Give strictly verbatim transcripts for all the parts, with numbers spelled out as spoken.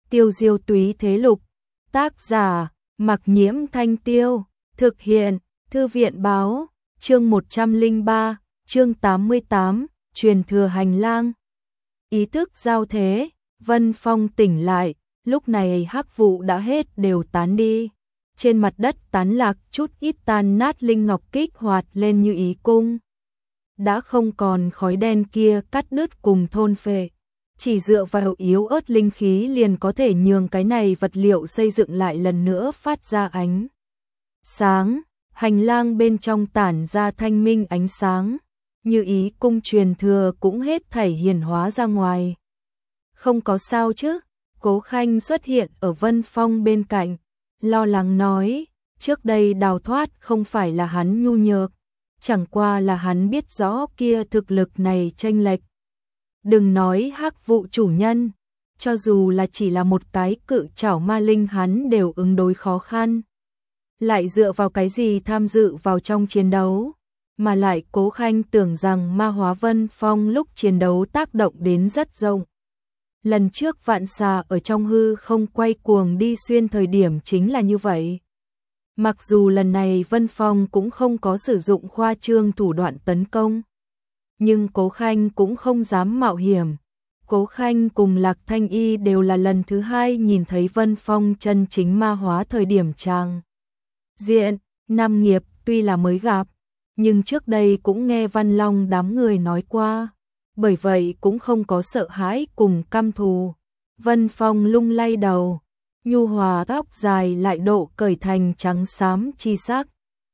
Tiêu diêu túy thế lục, tác giả, Mặc Nhiễm Thanh Tiêu, thực hiện, Thư viện báo, chương một trăm lẻ ba, chương tám mươi tám, truyền thừa hành lang. Ý thức giao thế, Vân Phong tỉnh lại, lúc này hắc vụ đã hết đều tán đi. Trên mặt đất tán lạc chút ít tan nát linh ngọc kích hoạt lên như ý cung. Đã không còn khói đen kia cắt đứt cùng thôn phệ. Chỉ dựa vào yếu ớt linh khí liền có thể nhường cái này vật liệu xây dựng lại lần nữa phát ra ánh sáng. Hành lang bên trong tản ra thanh minh ánh sáng. Như ý cung truyền thừa cũng hết thảy hiển hóa ra ngoài. Không có sao chứ? Cố Khanh xuất hiện ở Vân Phong bên cạnh, lo lắng nói, trước đây đào thoát không phải là hắn nhu nhược, chẳng qua là hắn biết rõ kia thực lực này chênh lệch. Đừng nói hắc vụ chủ nhân, cho dù là chỉ là một cái cự trảo ma linh hắn đều ứng đối khó khăn. Lại dựa vào cái gì tham dự vào trong chiến đấu, mà lại Cố Khanh tưởng rằng ma hóa Vân Phong lúc chiến đấu tác động đến rất rộng. Lần trước vạn xà ở trong hư không quay cuồng đi xuyên thời điểm chính là như vậy. Mặc dù lần này Vân Phong cũng không có sử dụng khoa trương thủ đoạn tấn công, nhưng Cố Khanh cũng không dám mạo hiểm. Cố Khanh cùng Lạc Thanh Y đều là lần thứ hai nhìn thấy Vân Phong chân chính ma hóa thời điểm trang diện. Nam Nghiệp tuy là mới gặp, nhưng trước đây cũng nghe Văn Long đám người nói qua, bởi vậy cũng không có sợ hãi cùng căm thù. Vân Phong lung lay đầu, nhu hòa tóc dài lại độ cởi thành trắng xám chi sắc.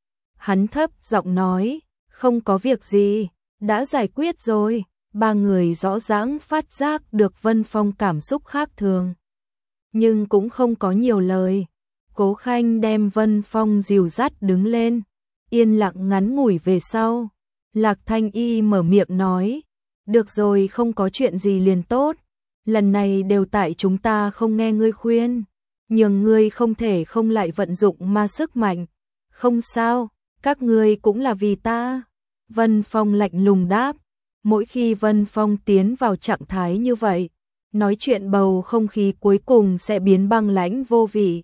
Hắn thấp giọng nói, không có việc gì, đã giải quyết rồi. Ba người rõ ràng phát giác được Vân Phong cảm xúc khác thường, nhưng cũng không có nhiều lời. Cố Khanh đem Vân Phong dìu dắt đứng lên, yên lặng ngắn ngủi về sau. Lạc Thanh Y mở miệng nói, được rồi, không có chuyện gì liền tốt. Lần này đều tại chúng ta không nghe ngươi khuyên, nhường ngươi không thể không lại vận dụng ma sức mạnh. Không sao, các ngươi cũng là vì ta. Vân Phong lạnh lùng đáp. Mỗi khi Vân Phong tiến vào trạng thái như vậy, nói chuyện bầu không khí cuối cùng sẽ biến băng lãnh vô vị.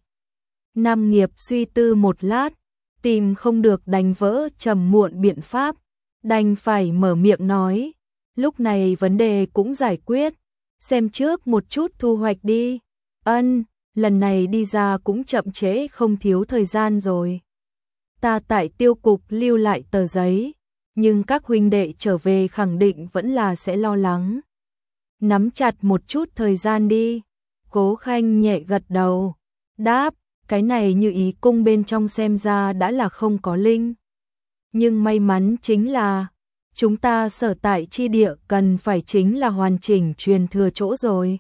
Nam Nghiệp suy tư một lát, tìm không được đành vỡ trầm muộn biện pháp, đành phải mở miệng nói, lúc này vấn đề cũng giải quyết, xem trước một chút thu hoạch đi. Ân, lần này đi ra cũng chậm trễ không thiếu thời gian rồi. Ta tại tiêu cục lưu lại tờ giấy, nhưng các huynh đệ trở về khẳng định vẫn là sẽ lo lắng. Nắm chặt một chút thời gian đi. Cố Khanh nhẹ gật đầu, đáp, cái này như ý cung bên trong xem ra đã là không có linh. Nhưng may mắn chính là, chúng ta sở tại chi địa cần phải chính là hoàn chỉnh truyền thừa chỗ rồi.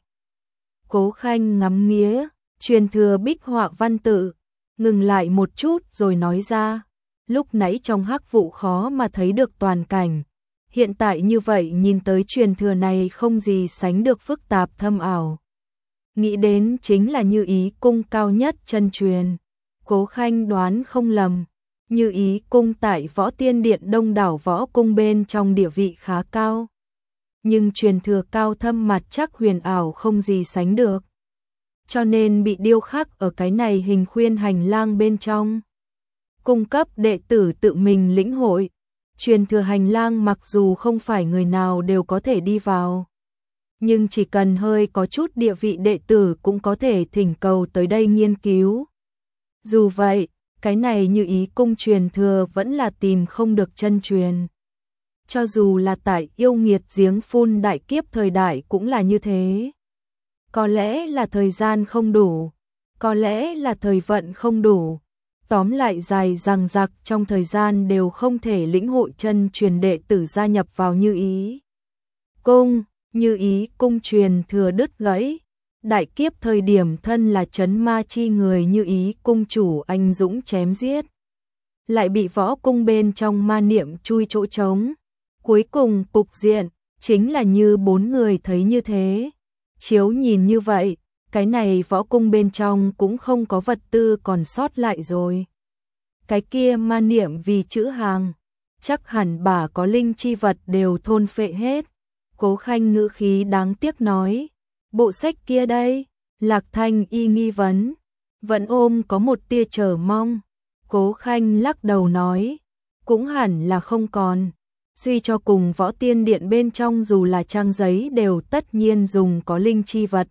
Cố Khanh ngắm nghía, truyền thừa bích họa văn tự, ngừng lại một chút rồi nói ra. Lúc nãy trong hắc vụ khó mà thấy được toàn cảnh, hiện tại như vậy nhìn tới truyền thừa này không gì sánh được phức tạp thâm ảo. Nghĩ đến chính là như ý cung cao nhất chân truyền. Cố Khanh đoán không lầm, như ý cung tại Võ Tiên Điện đông đảo võ cung bên trong địa vị khá cao. Nhưng truyền thừa cao thâm mặt chắc huyền ảo không gì sánh được, cho nên bị điêu khắc ở cái này hình khuyên hành lang bên trong. Cung cấp đệ tử tự mình lĩnh hội. Truyền thừa hành lang mặc dù không phải người nào đều có thể đi vào, nhưng chỉ cần hơi có chút địa vị đệ tử cũng có thể thỉnh cầu tới đây nghiên cứu. Dù vậy, cái này như ý cung truyền thừa vẫn là tìm không được chân truyền. Cho dù là tại yêu nghiệt giếng phun đại kiếp thời đại cũng là như thế. Có lẽ là thời gian không đủ, có lẽ là thời vận không đủ. Tóm lại dài dằng dặc trong thời gian đều không thể lĩnh hội chân truyền đệ tử gia nhập vào như ý cung. Như ý cung truyền thừa đứt gãy. Đại kiếp thời điểm thân là trấn ma chi người như ý cung chủ anh dũng chém giết, lại bị võ cung bên trong ma niệm chui chỗ trống. Cuối cùng cục diện chính là như bốn người thấy như thế. Chiếu nhìn như vậy, cái này võ cung bên trong cũng không có vật tư còn sót lại rồi. Cái kia ma niệm vì chữ hàng, chắc hẳn bà có linh chi vật đều thôn phệ hết. Cố Khanh ngữ khí đáng tiếc nói, bộ sách kia đây, Lạc Thanh Y nghi vấn, vẫn ôm có một tia chờ mong. Cố Khanh lắc đầu nói, cũng hẳn là không còn. Suy cho cùng Võ Tiên Điện bên trong dù là trang giấy đều tất nhiên dùng có linh chi vật.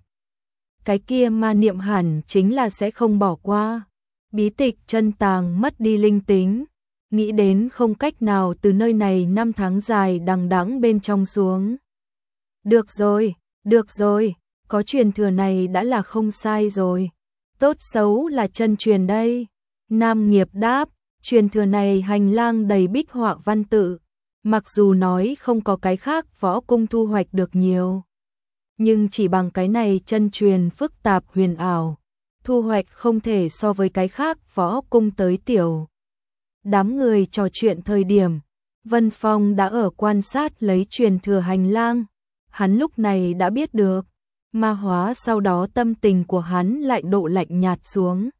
Cái kia ma niệm hẳn chính là sẽ không bỏ qua. Bí tịch chân tàng mất đi linh tính, nghĩ đến không cách nào từ nơi này năm tháng dài đằng đẵng bên trong xuống. Được rồi, được rồi, có truyền thừa này đã là không sai rồi. Tốt xấu là chân truyền đây. Nam Nghiệp đáp, truyền thừa này hành lang đầy bích họa văn tự. Mặc dù nói không có cái khác võ cung thu hoạch được nhiều, nhưng chỉ bằng cái này chân truyền phức tạp huyền ảo, thu hoạch không thể so với cái khác võ cung tới tiểu. Đám người trò chuyện thời điểm, Vân Phong đã ở quan sát lấy truyền thừa hành lang. Hắn lúc này đã biết được, ma hóa sau đó tâm tình của hắn lại độ lạnh nhạt xuống.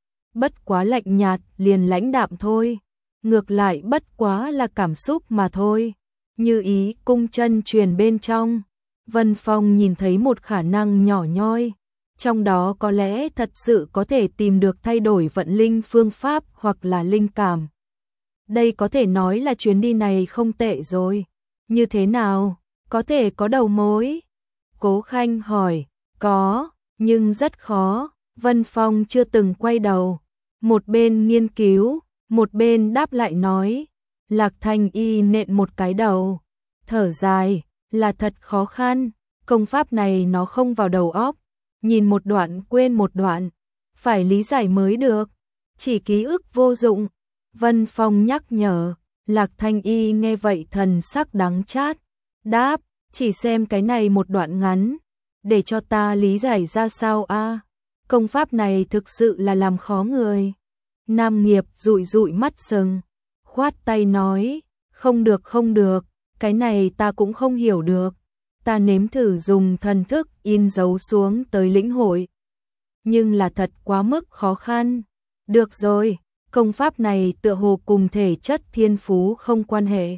Bất quá lạnh nhạt liền lãnh đạm thôi, ngược lại bất quá là cảm xúc mà thôi. Như ý cung chân truyền bên trong, Vân Phong nhìn thấy một khả năng nhỏ nhoi, trong đó có lẽ thật sự có thể tìm được thay đổi vận linh phương pháp hoặc là linh cảm. Đây có thể nói là chuyến đi này không tệ rồi. Như thế nào? Có thể có đầu mối? Cố Khanh hỏi. Có, nhưng rất khó. Vân Phong chưa từng quay đầu. Một bên nghiên cứu, một bên đáp lại nói. Lạc Thanh Y nện một cái đầu. Thở dài, là thật khó khăn. Công pháp này nó không vào đầu óc. Nhìn một đoạn quên một đoạn. Phải lý giải mới được. Chỉ ký ức vô dụng. Vân Phong nhắc nhở. Lạc Thanh Y nghe vậy thần sắc đắng chát. Đáp, chỉ xem cái này một đoạn ngắn. Để cho ta lý giải ra sao a? Công pháp này thực sự là làm khó người. Nam Nghiệp dụi dụi mắt sừng, khoát tay nói, không được không được, cái này ta cũng không hiểu được. Ta nếm thử dùng thần thức in dấu xuống tới lĩnh hội. Nhưng là thật quá mức khó khăn. Được rồi, công pháp này tựa hồ cùng thể chất thiên phú không quan hệ.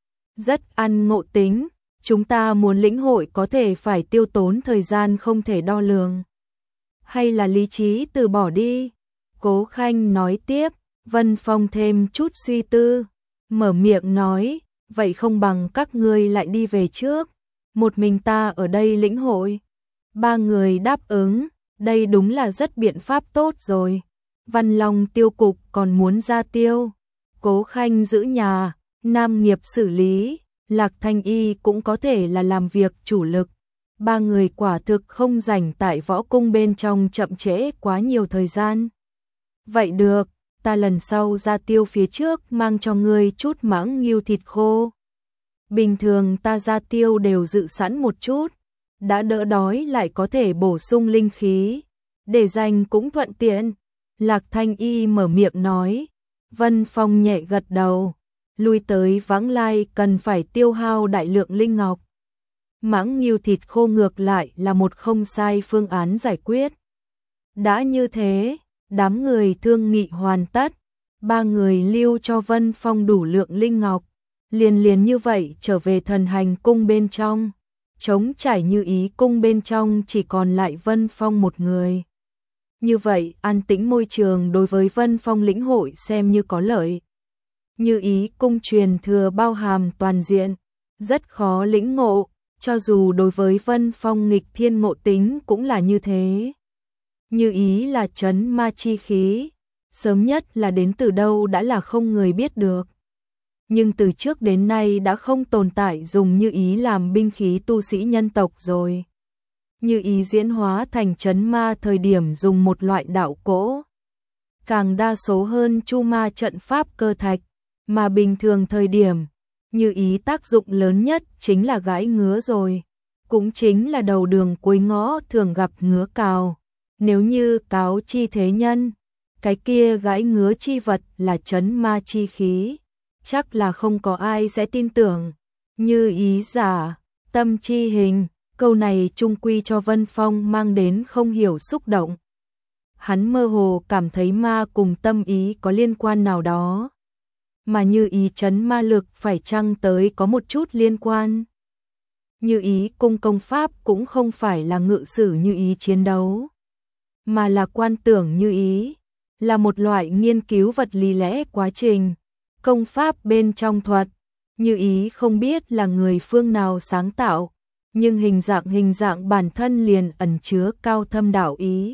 Rất ăn ngộ tính, chúng ta muốn lĩnh hội có thể phải tiêu tốn thời gian không thể đo lường. Hay là lý trí từ bỏ đi? Cố Khanh nói tiếp. Vân Phong thêm chút suy tư, mở miệng nói, vậy không bằng các ngươi lại đi về trước, một mình ta ở đây lĩnh hội. Ba người đáp ứng, đây đúng là rất biện pháp tốt rồi. Văn Long tiêu cục còn muốn ra tiêu, Cố Khanh giữ nhà, Nam Nghiệp xử lý, Lạc Thanh Y cũng có thể là làm việc chủ lực. Ba người quả thực không rảnh tại võ cung bên trong chậm trễ quá nhiều thời gian. Vậy được, ta lần sau ra tiêu phía trước mang cho ngươi chút mãng nghêu thịt khô. Bình thường ta ra tiêu đều dự sẵn một chút, đã đỡ đói lại có thể bổ sung linh khí, để dành cũng thuận tiện. Lạc Thanh Y mở miệng nói. Vân Phong nhẹ gật đầu, lui tới vãng lai cần phải tiêu hao đại lượng linh ngọc. Mãng nghêu thịt khô ngược lại là một không sai phương án giải quyết. Đã như thế, đám người thương nghị hoàn tất, ba người lưu cho Vân Phong đủ lượng linh ngọc, liền liền như vậy trở về thần hành cung bên trong. Trống trải Như Ý cung bên trong chỉ còn lại Vân Phong một người. Như vậy, an tĩnh môi trường đối với Vân Phong lĩnh hội xem như có lợi. Như Ý cung truyền thừa bao hàm toàn diện, rất khó lĩnh ngộ, cho dù đối với Vân Phong nghịch thiên ngộ tính cũng là như thế. Như Ý là trấn ma chi khí, sớm nhất là đến từ đâu đã là không người biết được. Nhưng từ trước đến nay đã không tồn tại dùng Như Ý làm binh khí tu sĩ nhân tộc rồi. Như Ý diễn hóa thành trấn ma thời điểm dùng một loại đạo cỗ, càng đa số hơn chu ma trận pháp cơ thạch, mà bình thường thời điểm, Như Ý tác dụng lớn nhất chính là gãi ngứa rồi, cũng chính là đầu đường cuối ngõ thường gặp ngứa cào. Nếu như cáo chi thế nhân, cái kia gãi ngứa chi vật là trấn ma chi khí, chắc là không có ai sẽ tin tưởng. Như Ý giả, tâm chi hình, câu này chung quy cho Vân Phong mang đến không hiểu xúc động. Hắn mơ hồ cảm thấy ma cùng tâm ý có liên quan nào đó. Mà Như Ý trấn ma lực phải chăng tới có một chút liên quan. Như Ý cung công pháp cũng không phải là ngự sử Như Ý chiến đấu. mà là quan tưởng như ý, là một loại nghiên cứu vật lý lẽ quá trình, công pháp bên trong thuật. Như ý không biết là người phương nào sáng tạo, nhưng hình dạng hình dạng bản thân liền ẩn chứa cao thâm đạo ý.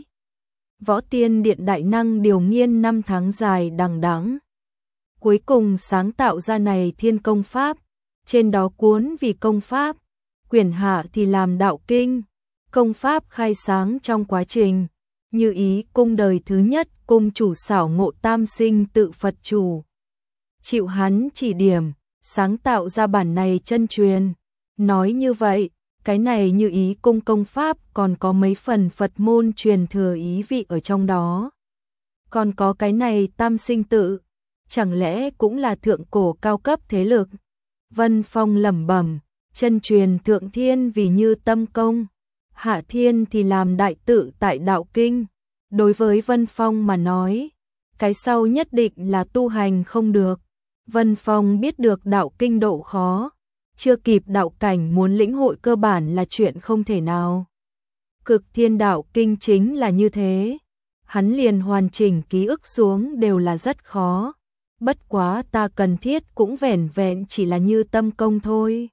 Võ Tiên Điện đại năng điều nghiên năm tháng dài đằng đẵng, cuối cùng sáng tạo ra này thiên công pháp, trên đó cuốn vì công pháp, quyển hạ thì làm đạo kinh, công pháp khai sáng trong quá trình. Như ý cung đời thứ nhất cung chủ xảo ngộ tam sinh tự Phật chủ, chịu hắn chỉ điểm, sáng tạo ra bản này chân truyền. Nói như vậy, cái này như ý cung công pháp còn có mấy phần Phật môn truyền thừa ý vị ở trong đó. Còn có cái này tam sinh tự, chẳng lẽ cũng là thượng cổ cao cấp thế lực? Vân Phong lẩm bẩm, chân truyền thượng thiên vì như tâm công, hạ thiên thì làm đại tự tại đạo kinh. Đối với Vân Phong mà nói, cái sau nhất định là tu hành không được. Vân Phong biết được đạo kinh độ khó, chưa kịp đạo cảnh muốn lĩnh hội cơ bản là chuyện không thể nào. Cực thiên đạo kinh chính là như thế, hắn liền hoàn chỉnh ký ức xuống đều là rất khó. Bất quá ta cần thiết cũng vẻn vẹn chỉ là như tâm công thôi.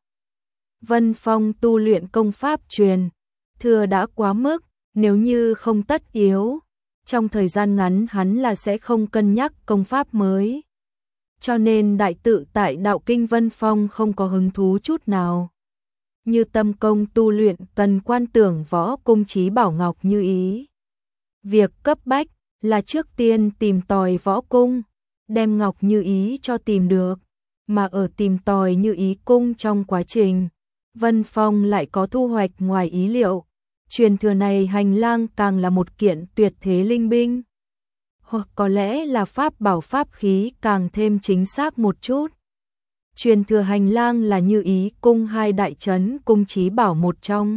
Vân Phong tu luyện công pháp truyền thừa đã quá mức, nếu như không tất yếu, trong thời gian ngắn hắn là sẽ không cân nhắc công pháp mới. Cho nên đại tự tại đạo kinh Vân Phong không có hứng thú chút nào. Như tâm công tu luyện cần quan tưởng võ cung trí bảo ngọc như ý. Việc cấp bách là trước tiên tìm tòi võ cung, đem ngọc như ý cho tìm được, mà ở tìm tòi như ý cung trong quá trình, Vân Phong lại có thu hoạch ngoài ý liệu. Truyền thừa này hành lang càng là một kiện tuyệt thế linh binh, hoặc có lẽ là pháp bảo pháp khí càng thêm chính xác một chút. Truyền thừa hành lang là như ý cung hai đại trấn cung trí bảo một trong.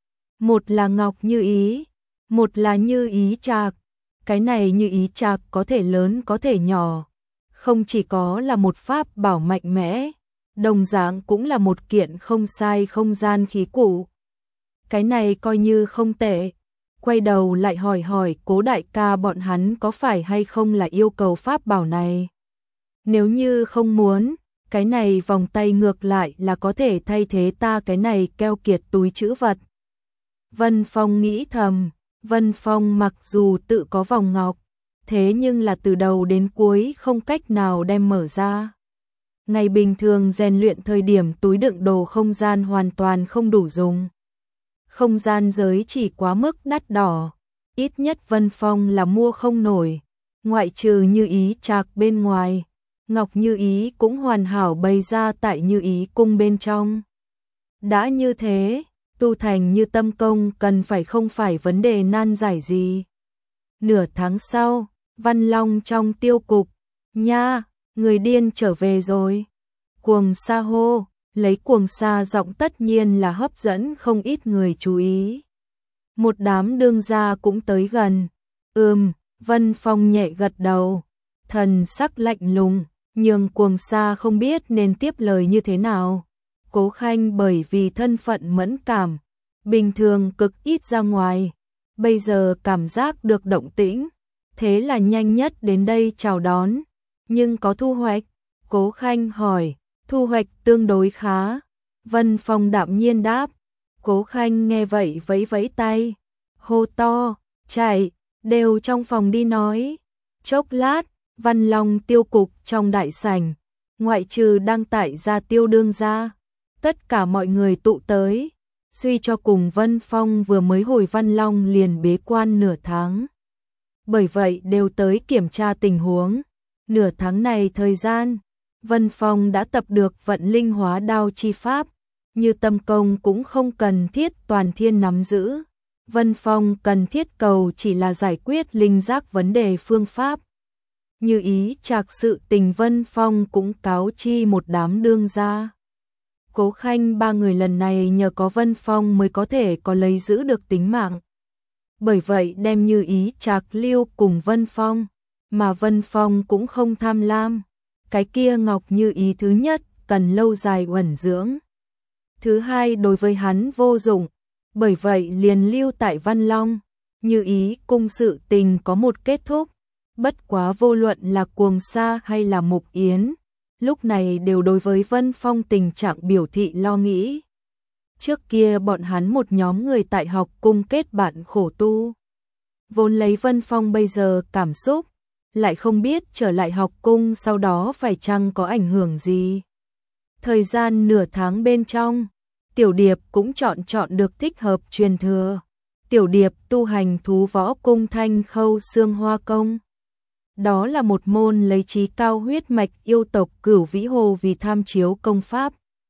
Một là ngọc như ý, một là như ý trạc. Cái này như ý trạc có thể lớn có thể nhỏ, không chỉ có là một pháp bảo mạnh mẽ, đồng dạng cũng là một kiện không sai không gian khí cụ. Cái này coi như không tệ. Quay đầu lại hỏi hỏi Cố đại ca bọn hắn có phải hay không là yêu cầu pháp bảo này. Nếu như không muốn, cái này vòng tay ngược lại là có thể thay thế ta cái này keo kiệt túi trữ vật. Vân Phong nghĩ thầm, Vân Phong mặc dù tự có vòng ngọc, thế nhưng là từ đầu đến cuối không cách nào đem mở ra. Ngày bình thường rèn luyện thời điểm túi đựng đồ không gian hoàn toàn không đủ dùng. Không gian giới chỉ quá mức đắt đỏ, ít nhất Vân Phong là mua không nổi, ngoại trừ như ý trạc bên ngoài, ngọc như ý cũng hoàn hảo bày ra tại như ý cung bên trong. Đã như thế, tu thành như tâm công cần phải không phải vấn đề nan giải gì. Nửa tháng sau, Văn Long trong tiêu cục, nha, người điên trở về rồi. Cuồng sa hô. Lấy cuồng sa giọng tất nhiên là hấp dẫn không ít người chú ý. Một đám đương gia cũng tới gần. Ừm, Vân Phong nhẹ gật đầu, thần sắc lạnh lùng, nhưng cuồng sa không biết nên tiếp lời như thế nào. Cố Khanh bởi vì thân phận mẫn cảm, bình thường cực ít ra ngoài, bây giờ cảm giác được động tĩnh, thế là nhanh nhất đến đây chào đón. Nhưng có thu hoạch? Cố Khanh hỏi. Thu hoạch tương đối khá. Vân Phong đạm nhiên đáp. Cố Khanh nghe vậy vẫy vẫy tay, hô to, chạy, đều trong phòng đi nói. Chốc lát, Văn Long tiêu cục trong đại sảnh, ngoại trừ đang tại gia tiêu đương gia, tất cả mọi người tụ tới. Suy cho cùng Vân Phong vừa mới hồi Văn Long liền bế quan nửa tháng, bởi vậy đều tới kiểm tra tình huống. Nửa tháng này thời gian, Vân Phong đã tập được vận linh hóa đao chi pháp, như tâm công cũng không cần thiết toàn thiên nắm giữ. Vân Phong cần thiết cầu chỉ là giải quyết linh giác vấn đề phương pháp. Như ý trạc sự tình Vân Phong cũng cáo chi một đám đương gia. Cố Khanh ba người lần này nhờ có Vân Phong mới có thể có lấy giữ được tính mạng. Bởi vậy đem như ý trạc lưu cùng Vân Phong, mà Vân Phong cũng không tham lam. Cái kia ngọc như ý thứ nhất cần lâu dài uẩn dưỡng, thứ hai đối với hắn vô dụng, bởi vậy liền lưu tại Văn Long. Như ý cung sự tình có một kết thúc, bất quá vô luận là Cuồng Sa hay là Mục Yến, lúc này đều đối với Vân Phong tình trạng biểu thị lo nghĩ. Trước kia bọn hắn một nhóm người tại học cung kết bạn khổ tu. Vốn lấy Vân Phong bây giờ cảm xúc, lại không biết trở lại học cung sau đó phải chăng có ảnh hưởng gì. Thời gian nửa tháng bên trong, Tiểu Điệp cũng chọn chọn được thích hợp truyền thừa. Tiểu Điệp tu hành thú võ cung Thanh Khâu Xương Hoa Công. Đó là một môn lấy trí cao huyết mạch yêu tộc Cửu Vĩ Hồ vì tham chiếu công pháp.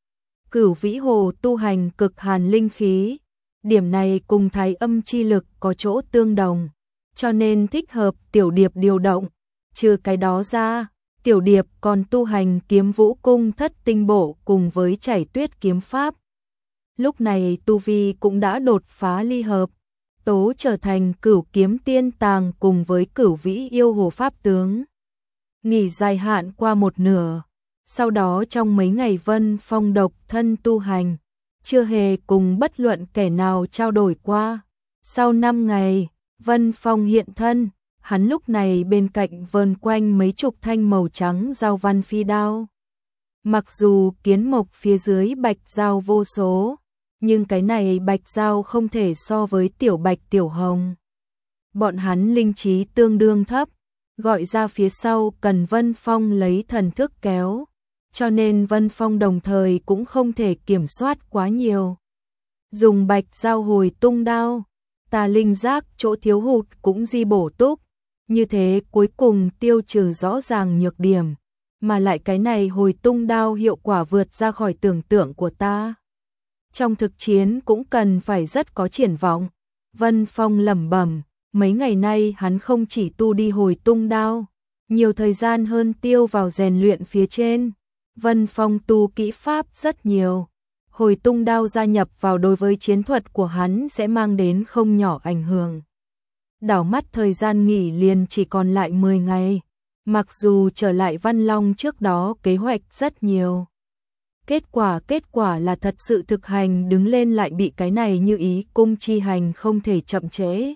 Cửu Vĩ Hồ tu hành cực hàn linh khí, điểm này cùng Thái Âm chi lực có chỗ tương đồng, cho nên thích hợp Tiểu Điệp điều động. Trừ cái đó ra, Tiểu Điệp còn tu hành Kiếm Vũ Cung Thất Tinh Bộ cùng với Chảy Tuyết kiếm pháp. Lúc này tu vi cũng đã đột phá ly hợp, tố trở thành Cửu Kiếm Tiên Tàng cùng với Cửu Vĩ Yêu Hồ pháp tướng. Nghỉ dài hạn qua một nửa, sau đó trong mấy ngày Vân Phong độc thân tu hành, chưa hề cùng bất luận kẻ nào trao đổi qua. Sau năm ngày, Vân Phong hiện thân, hắn lúc này bên cạnh vờn quanh mấy chục thanh màu trắng dao văn phi đao. Mặc dù kiến mộc phía dưới bạch dao vô số, nhưng cái này bạch dao không thể so với tiểu bạch tiểu hồng. Bọn hắn linh trí tương đương thấp, gọi ra phía sau cần Vân Phong lấy thần thức kéo, cho nên Vân Phong đồng thời cũng không thể kiểm soát quá nhiều. Dùng bạch dao hồi tung đao, tà linh giác chỗ thiếu hụt cũng di bổ túc, như thế cuối cùng tiêu trừ rõ ràng nhược điểm, mà lại cái này hồi tung đao hiệu quả vượt ra khỏi tưởng tượng của ta. Trong thực chiến cũng cần phải rất có triển vọng. Vân Phong lẩm bẩm, mấy ngày nay hắn không chỉ tu đi hồi tung đao, nhiều thời gian hơn tiêu vào rèn luyện phía trên. Vân Phong tu kỹ pháp rất nhiều, hồi tung đao gia nhập vào đối với chiến thuật của hắn sẽ mang đến không nhỏ ảnh hưởng. Đảo mắt thời gian nghỉ liền chỉ còn lại mười ngày, mặc dù trở lại Văn Long trước đó kế hoạch rất nhiều. Kết quả kết quả là thật sự thực hành đứng lên lại bị cái này như ý cung chi hành không thể chậm trễ.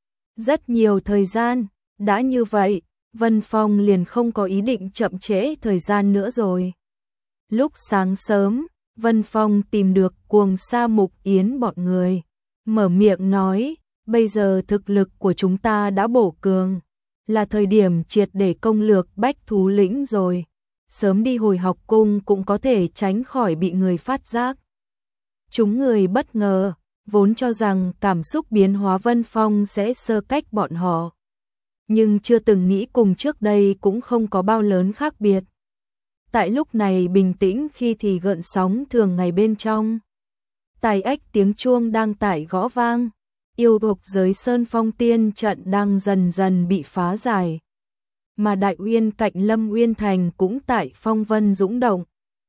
Rất nhiều thời gian, đã như vậy, Vân Phong liền không có ý định chậm trễ thời gian nữa rồi. Lúc sáng sớm, Vân Phong tìm được Cuồng Sa Mục Yến bọn người, mở miệng nói, bây giờ thực lực của chúng ta đã bổ cường, là thời điểm triệt để công lược Bách Thú Lĩnh rồi. Sớm đi hồi học cung cũng có thể tránh khỏi bị người phát giác. Chúng người bất ngờ, vốn cho rằng cảm xúc biến hóa Vân Phong sẽ sơ cách bọn họ. Nhưng chưa từng nghĩ cùng trước đây cũng không có bao lớn khác biệt. Tại lúc này bình tĩnh khi thì gợn sóng thường ngày bên trong. Tài ếch tiếng chuông đang tải gõ vang, yêu độc giới Sơn Phong Tiên trận đang dần dần bị phá giải. Mà Đại Uyên cạnh Lâm Uyên Thành cũng tại phong vân dũng động.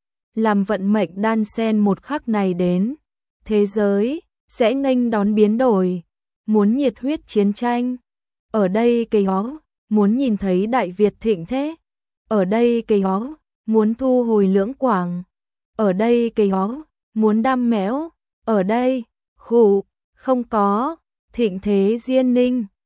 Làm vận mệnh đan sen một khắc này đến, thế giới sẽ nghênh đón biến đổi, muốn nhiệt huyết chiến tranh. Ở đây cây hó, muốn nhìn thấy Đại Việt thịnh thế. Ở đây cây hó, muốn thu hồi lưỡng quảng. Ở đây cây hó, muốn đam mẽo. Ở đây, khủ, không có, thịnh thế diên ninh.